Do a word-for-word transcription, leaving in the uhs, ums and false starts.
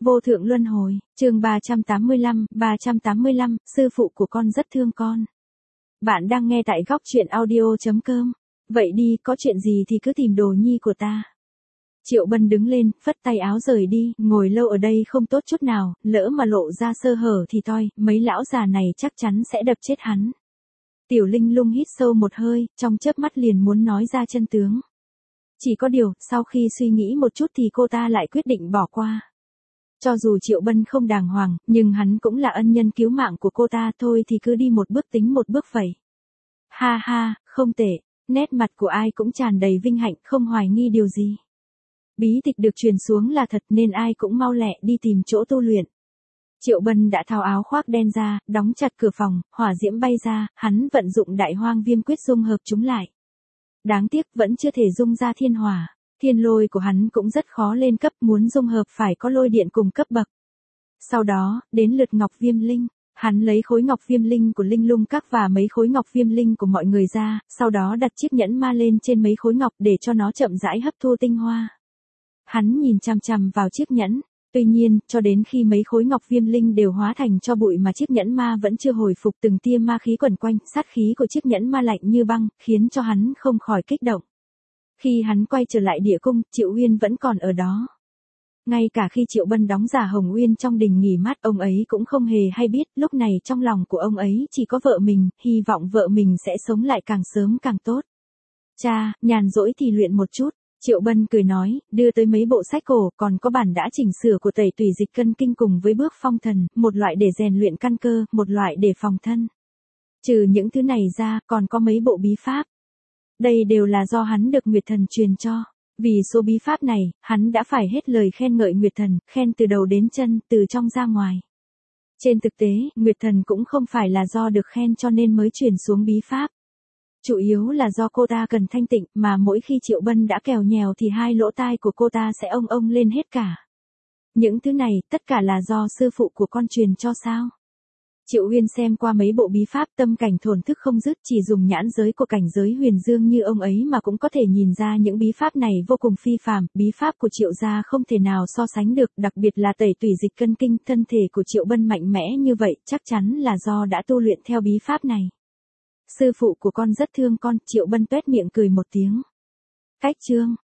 Vô thượng luân hồi, chương ba trăm tám mươi lăm, ba trăm tám mươi lăm, sư phụ của con rất thương con. Bạn đang nghe tại góc truyện audio chấm com. Vậy đi, có chuyện gì thì cứ tìm đồ nhi của ta. Triệu Bân đứng lên, phất tay áo rời đi, ngồi lâu ở đây không tốt chút nào, lỡ mà lộ ra sơ hở thì toi, mấy lão già này chắc chắn sẽ đập chết hắn. Tiểu Linh Lung hít sâu một hơi, trong chớp mắt liền muốn nói ra chân tướng. Chỉ có điều, sau khi suy nghĩ một chút thì cô ta lại quyết định bỏ qua. Cho dù Triệu Bân không đàng hoàng, nhưng hắn cũng là ân nhân cứu mạng của cô ta, thôi thì cứ đi một bước tính một bước vậy. Ha ha, không tệ, nét mặt của ai cũng tràn đầy vinh hạnh, không hoài nghi điều gì. Bí tịch được truyền xuống là thật nên ai cũng mau lẹ đi tìm chỗ tu luyện. Triệu Bân đã tháo áo khoác đen ra, đóng chặt cửa phòng, hỏa diễm bay ra, hắn vận dụng đại hoang viêm quyết dung hợp chúng lại. Đáng tiếc vẫn chưa thể dung ra thiên hỏa. Thiên lôi của hắn cũng rất khó lên cấp, muốn dung hợp phải có lôi điện cùng cấp bậc. Sau đó, đến lượt ngọc viêm linh. Hắn lấy khối ngọc viêm linh của Linh Lung Các và mấy khối ngọc viêm linh của mọi người ra, sau đó đặt chiếc nhẫn ma lên trên mấy khối ngọc để cho nó chậm rãi hấp thu tinh hoa. Hắn nhìn chằm chằm vào chiếc nhẫn. Tuy nhiên, cho đến khi mấy khối ngọc viêm linh đều hóa thành cho bụi mà chiếc nhẫn ma vẫn chưa hồi phục, từng tia ma khí quẩn quanh, sát khí của chiếc nhẫn ma lạnh như băng, khiến cho hắn không khỏi kích động. Khi hắn quay trở lại địa cung, Triệu Uyên vẫn còn ở đó. Ngay cả khi Triệu Bân đóng giả Hồng Uyên trong đình nghỉ mát, ông ấy cũng không hề hay biết, lúc này trong lòng của ông ấy chỉ có vợ mình, hy vọng vợ mình sẽ sống lại càng sớm càng tốt. Cha, nhàn rỗi thì luyện một chút. Triệu Bân cười nói, đưa tới mấy bộ sách cổ, còn có bản đã chỉnh sửa của Tẩy Tùy Dịch Cân Kinh cùng với Bước Phong Thần, một loại để rèn luyện căn cơ, một loại để phòng thân. Trừ những thứ này ra, còn có mấy bộ bí pháp. Đây đều là do hắn được Nguyệt Thần truyền cho. Vì số bí pháp này, hắn đã phải hết lời khen ngợi Nguyệt Thần, khen từ đầu đến chân, từ trong ra ngoài. Trên thực tế, Nguyệt Thần cũng không phải là do được khen cho nên mới truyền xuống bí pháp. Chủ yếu là do cô ta cần thanh tịnh, mà mỗi khi Triệu Bân đã kèo nhèo thì hai lỗ tai của cô ta sẽ ông ông lên hết cả. Những thứ này, tất cả là do sư phụ của con truyền cho sao? Triệu Uyên xem qua mấy bộ bí pháp, tâm cảnh thổn thức không dứt, chỉ dùng nhãn giới của cảnh giới huyền dương như ông ấy mà cũng có thể nhìn ra những bí pháp này vô cùng phi phàm, bí pháp của Triệu gia không thể nào so sánh được, đặc biệt là Tẩy Tùy Dịch Cân Kinh, thân thể của Triệu Bân mạnh mẽ như vậy, chắc chắn là do đã tu luyện theo bí pháp này. Sư phụ của con rất thương con, Triệu Bân tuét miệng cười một tiếng. Cách chương